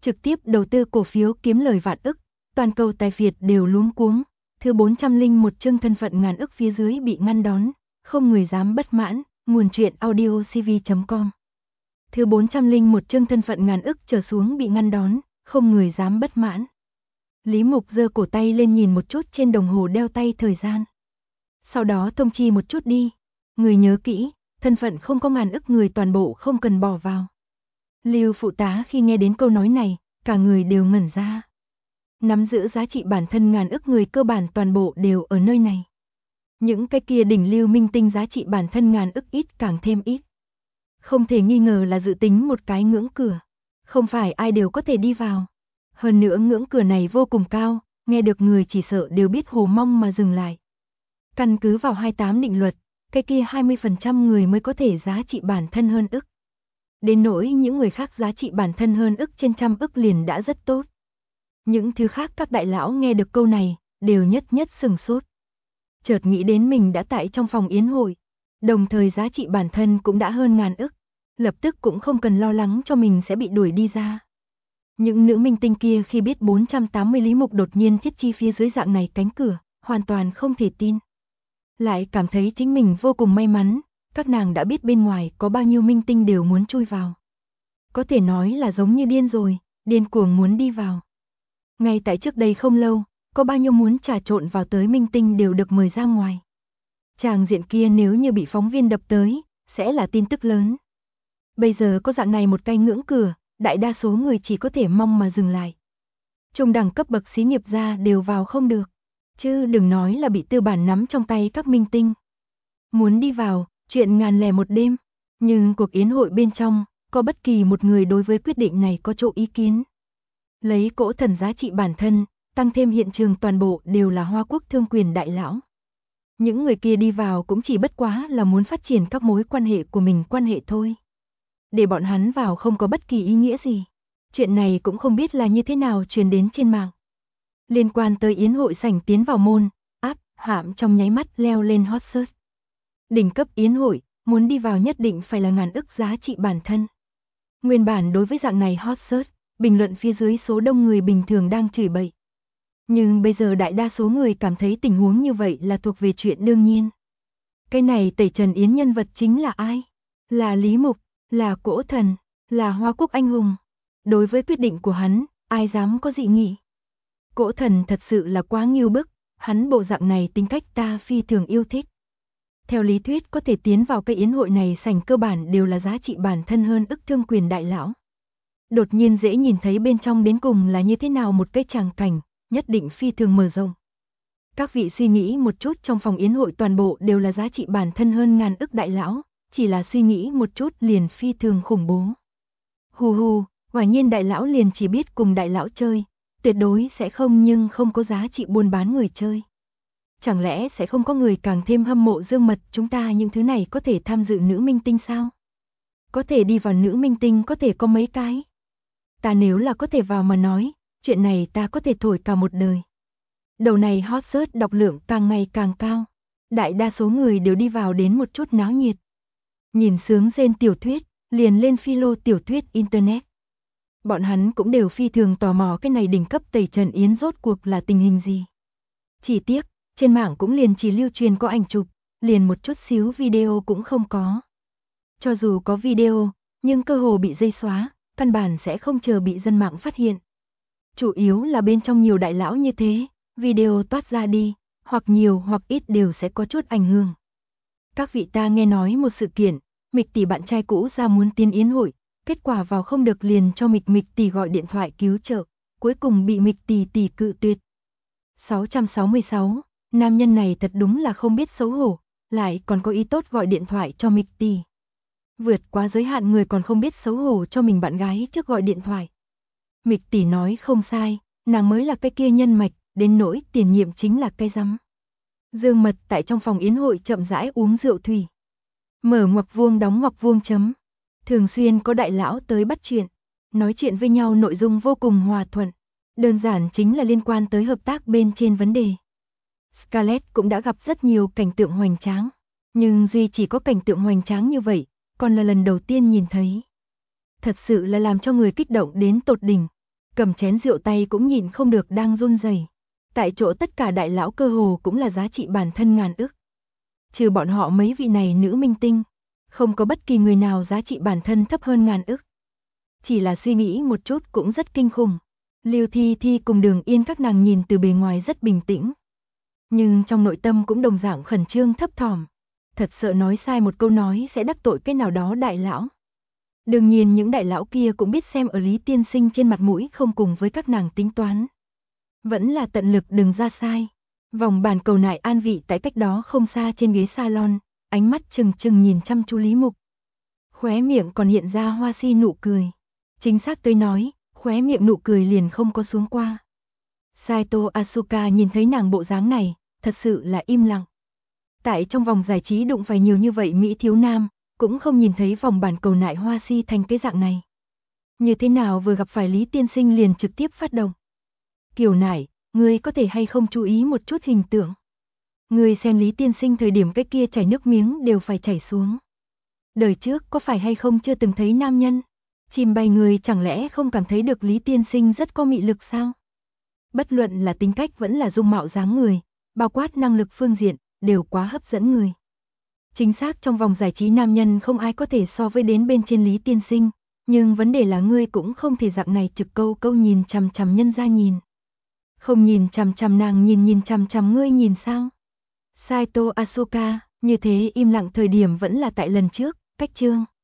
trực tiếp đầu tư cổ phiếu kiếm lời vạn ức, toàn cầu tài Việt đều luống cuống. Thứ 401 chương thân phận ngàn ức phía dưới bị ngăn đón, không người dám bất mãn, nguồn truyện audiocv.com. Thứ 401 chương thân phận ngàn ức trở xuống bị ngăn đón, không người dám bất mãn. Lý Mục giơ cổ tay lên nhìn một chút trên đồng hồ đeo tay thời gian. Sau đó thông chi một chút đi, người nhớ kỹ, thân phận không có ngàn ức người toàn bộ không cần bỏ vào. Lưu phụ tá khi nghe đến câu nói này, cả người đều ngẩn ra. Nắm giữ giá trị bản thân ngàn ức người cơ bản toàn bộ đều ở nơi này. Những cái kia đỉnh lưu minh tinh giá trị bản thân ngàn ức ít càng thêm ít. Không thể nghi ngờ là dự tính một cái ngưỡng cửa. Không phải ai đều có thể đi vào. Hơn nữa ngưỡng cửa này vô cùng cao, nghe được người chỉ sợ đều biết hồ mong mà dừng lại. Căn cứ vào 28 định luật, cái kia 20% người mới có thể giá trị bản thân hơn ức. Đến nỗi những người khác giá trị bản thân hơn ức trên trăm ức liền đã rất tốt. Những thứ khác các đại lão nghe được câu này, đều nhất nhất sừng sốt. Chợt nghĩ đến mình đã tại trong phòng yến hội, đồng thời giá trị bản thân cũng đã hơn ngàn ức, lập tức cũng không cần lo lắng cho mình sẽ bị đuổi đi ra. Những nữ minh tinh kia khi biết 480 Lý Mục đột nhiên thiết chi phía dưới dạng này cánh cửa, hoàn toàn không thể tin. Lại cảm thấy chính mình vô cùng may mắn, các nàng đã biết bên ngoài có bao nhiêu minh tinh đều muốn chui vào. Có thể nói là giống như điên rồi, điên cuồng muốn đi vào. Ngay tại trước đây không lâu, có bao nhiêu muốn trà trộn vào tới minh tinh đều được mời ra ngoài. Tràng diện kia nếu như bị phóng viên đập tới, sẽ là tin tức lớn. Bây giờ có dạng này một cái ngưỡng cửa, đại đa số người chỉ có thể mong mà dừng lại. Trung đẳng cấp bậc xí nghiệp gia đều vào không được, chứ đừng nói là bị tư bản nắm trong tay các minh tinh. Muốn đi vào, chuyện ngàn lẻ một đêm, nhưng cuộc yến hội bên trong, có bất kỳ một người đối với quyết định này có chỗ ý kiến. Lấy cỗ thần giá trị bản thân, tăng thêm hiện trường toàn bộ đều là Hoa Quốc thương quyền đại lão. Những người kia đi vào cũng chỉ bất quá là muốn phát triển các mối quan hệ của mình quan hệ thôi. Để bọn hắn vào không có bất kỳ ý nghĩa gì. Chuyện này cũng không biết là như thế nào truyền đến trên mạng. Liên quan tới yến hội sảnh tiến vào môn, áp, hãm trong nháy mắt leo lên hot search. Đỉnh cấp yến hội, muốn đi vào nhất định phải là ngàn ức giá trị bản thân. Nguyên bản đối với dạng này hot search, bình luận phía dưới số đông người bình thường đang chửi bậy. Nhưng bây giờ đại đa số người cảm thấy tình huống như vậy là thuộc về chuyện đương nhiên. Cái này tẩy trần yến nhân vật chính là ai? Là Lý Mục, là cỗ thần, là Hoa Quốc anh hùng. Đối với quyết định của hắn, ai dám có dị nghị? Cỗ thần thật sự là quá ngưu bức, hắn bộ dạng này tính cách ta phi thường yêu thích. Theo lý thuyết có thể tiến vào cái yến hội này sảnh cơ bản đều là giá trị bản thân hơn ức thương quyền đại lão. Đột nhiên dễ nhìn thấy bên trong đến cùng là như thế nào một cái tràng cảnh, nhất định phi thường mở rộng. Các vị suy nghĩ một chút, trong phòng yến hội toàn bộ đều là giá trị bản thân hơn ngàn ức đại lão, chỉ là suy nghĩ một chút liền phi thường khủng bố. Hù hù, quả nhiên đại lão liền chỉ biết cùng đại lão chơi, tuyệt đối sẽ không nhưng không có giá trị buôn bán người chơi. Chẳng lẽ sẽ không có người càng thêm hâm mộ Dương Mật chúng ta những thứ này có thể tham dự nữ minh tinh sao? Có thể đi vào nữ minh tinh có thể có mấy cái? Ta nếu là có thể vào mà nói, chuyện này ta có thể thổi cả một đời. Đầu này hot search đọc lượng càng ngày càng cao. Đại đa số người đều đi vào đến một chút náo nhiệt. Nhìn sướng rên tiểu thuyết, liền lên philo tiểu thuyết internet. Bọn hắn cũng đều phi thường tò mò cái này đỉnh cấp tẩy trần yến rốt cuộc là tình hình gì. Chỉ tiếc, trên mạng cũng liền chỉ lưu truyền có ảnh chụp, liền một chút xíu video cũng không có. Cho dù có video, nhưng cơ hồ bị dây xóa, căn bản sẽ không chờ bị dân mạng phát hiện. Chủ yếu là bên trong nhiều đại lão như thế, video toát ra đi, hoặc nhiều hoặc ít đều sẽ có chút ảnh hưởng. Các vị, ta nghe nói một sự kiện, Mịch tỷ bạn trai cũ ra muốn tiến yến hội, kết quả vào không được liền cho Mịch tỷ gọi điện thoại cứu trợ, cuối cùng bị Mịch tỷ cự tuyệt. 666, nam nhân này thật đúng là không biết xấu hổ, lại còn có ý tốt gọi điện thoại cho Mịch tỷ. Vượt quá giới hạn người còn không biết xấu hổ cho mình bạn gái trước gọi điện thoại. Mịch tỷ nói không sai, nàng mới là cái kia nhân mạch, đến nỗi tiền nhiệm chính là cái rắm. Dương Mật tại trong phòng yến hội chậm rãi uống rượu thủy. Mở ngoặc vuông đóng ngoặc vuông chấm. Thường xuyên có đại lão tới bắt chuyện, nói chuyện với nhau nội dung vô cùng hòa thuận. Đơn giản chính là liên quan tới hợp tác bên trên vấn đề. Scarlett cũng đã gặp rất nhiều cảnh tượng hoành tráng, nhưng duy chỉ có cảnh tượng hoành tráng như vậy, còn là lần đầu tiên nhìn thấy. Thật sự là làm cho người kích động đến tột đỉnh. cầm chén rượu tay cũng nhịn không được đang run rẩy. Tại chỗ tất cả đại lão cơ hồ cũng là giá trị bản thân ngàn ức. Trừ bọn họ mấy vị này nữ minh tinh, không có bất kỳ người nào giá trị bản thân thấp hơn ngàn ức. Chỉ là suy nghĩ một chút cũng rất kinh khủng. Lưu Thi Thi cùng Đường Yên các nàng nhìn từ bề ngoài rất bình tĩnh, nhưng trong nội tâm cũng đồng dạng khẩn trương thấp thỏm. Thật sợ nói sai một câu nói sẽ đắc tội cái nào đó đại lão. Đương nhiên những đại lão kia cũng biết xem ở Lý tiên sinh trên mặt mũi không cùng với các nàng tính toán. Vẫn là tận lực đừng ra sai. Vòng bàn cầu nại an vị tại cách đó không xa trên ghế salon, ánh mắt trừng trừng nhìn chăm chú Lý Mục. Khóe miệng còn hiện ra hoa si nụ cười. Chính xác tới nói, khóe miệng nụ cười liền không có xuống qua. Saito Asuka nhìn thấy nàng bộ dáng này, thật sự là im lặng. Tại trong vòng giải trí đụng phải nhiều như vậy Mỹ thiếu nam, cũng không nhìn thấy vòng bàn cầu nại hoa si thành cái dạng này. Như thế nào vừa gặp phải Lý tiên sinh liền trực tiếp phát động. Kiều Nải, ngươi có thể hay không chú ý một chút hình tượng. Ngươi xem Lý tiên sinh thời điểm cái kia chảy nước miếng đều phải chảy xuống. Đời trước có phải hay không chưa từng thấy nam nhân? Chìm bay người chẳng lẽ không cảm thấy được Lý tiên sinh rất có mị lực sao? Bất luận là tính cách vẫn là dung mạo dáng người, bao quát năng lực phương diện, đều quá hấp dẫn người. Chính xác trong vòng giải trí nam nhân không ai có thể so với đến bên trên Lý tiên sinh, nhưng vấn đề là ngươi cũng không thể dạng này trực câu câu nhìn chằm chằm nhân ra nhìn. Không nhìn chằm chằm nàng nhìn chằm chằm ngươi nhìn sao? Saito Asuka, như thế im lặng thời điểm vẫn là tại lần trước, cách chương.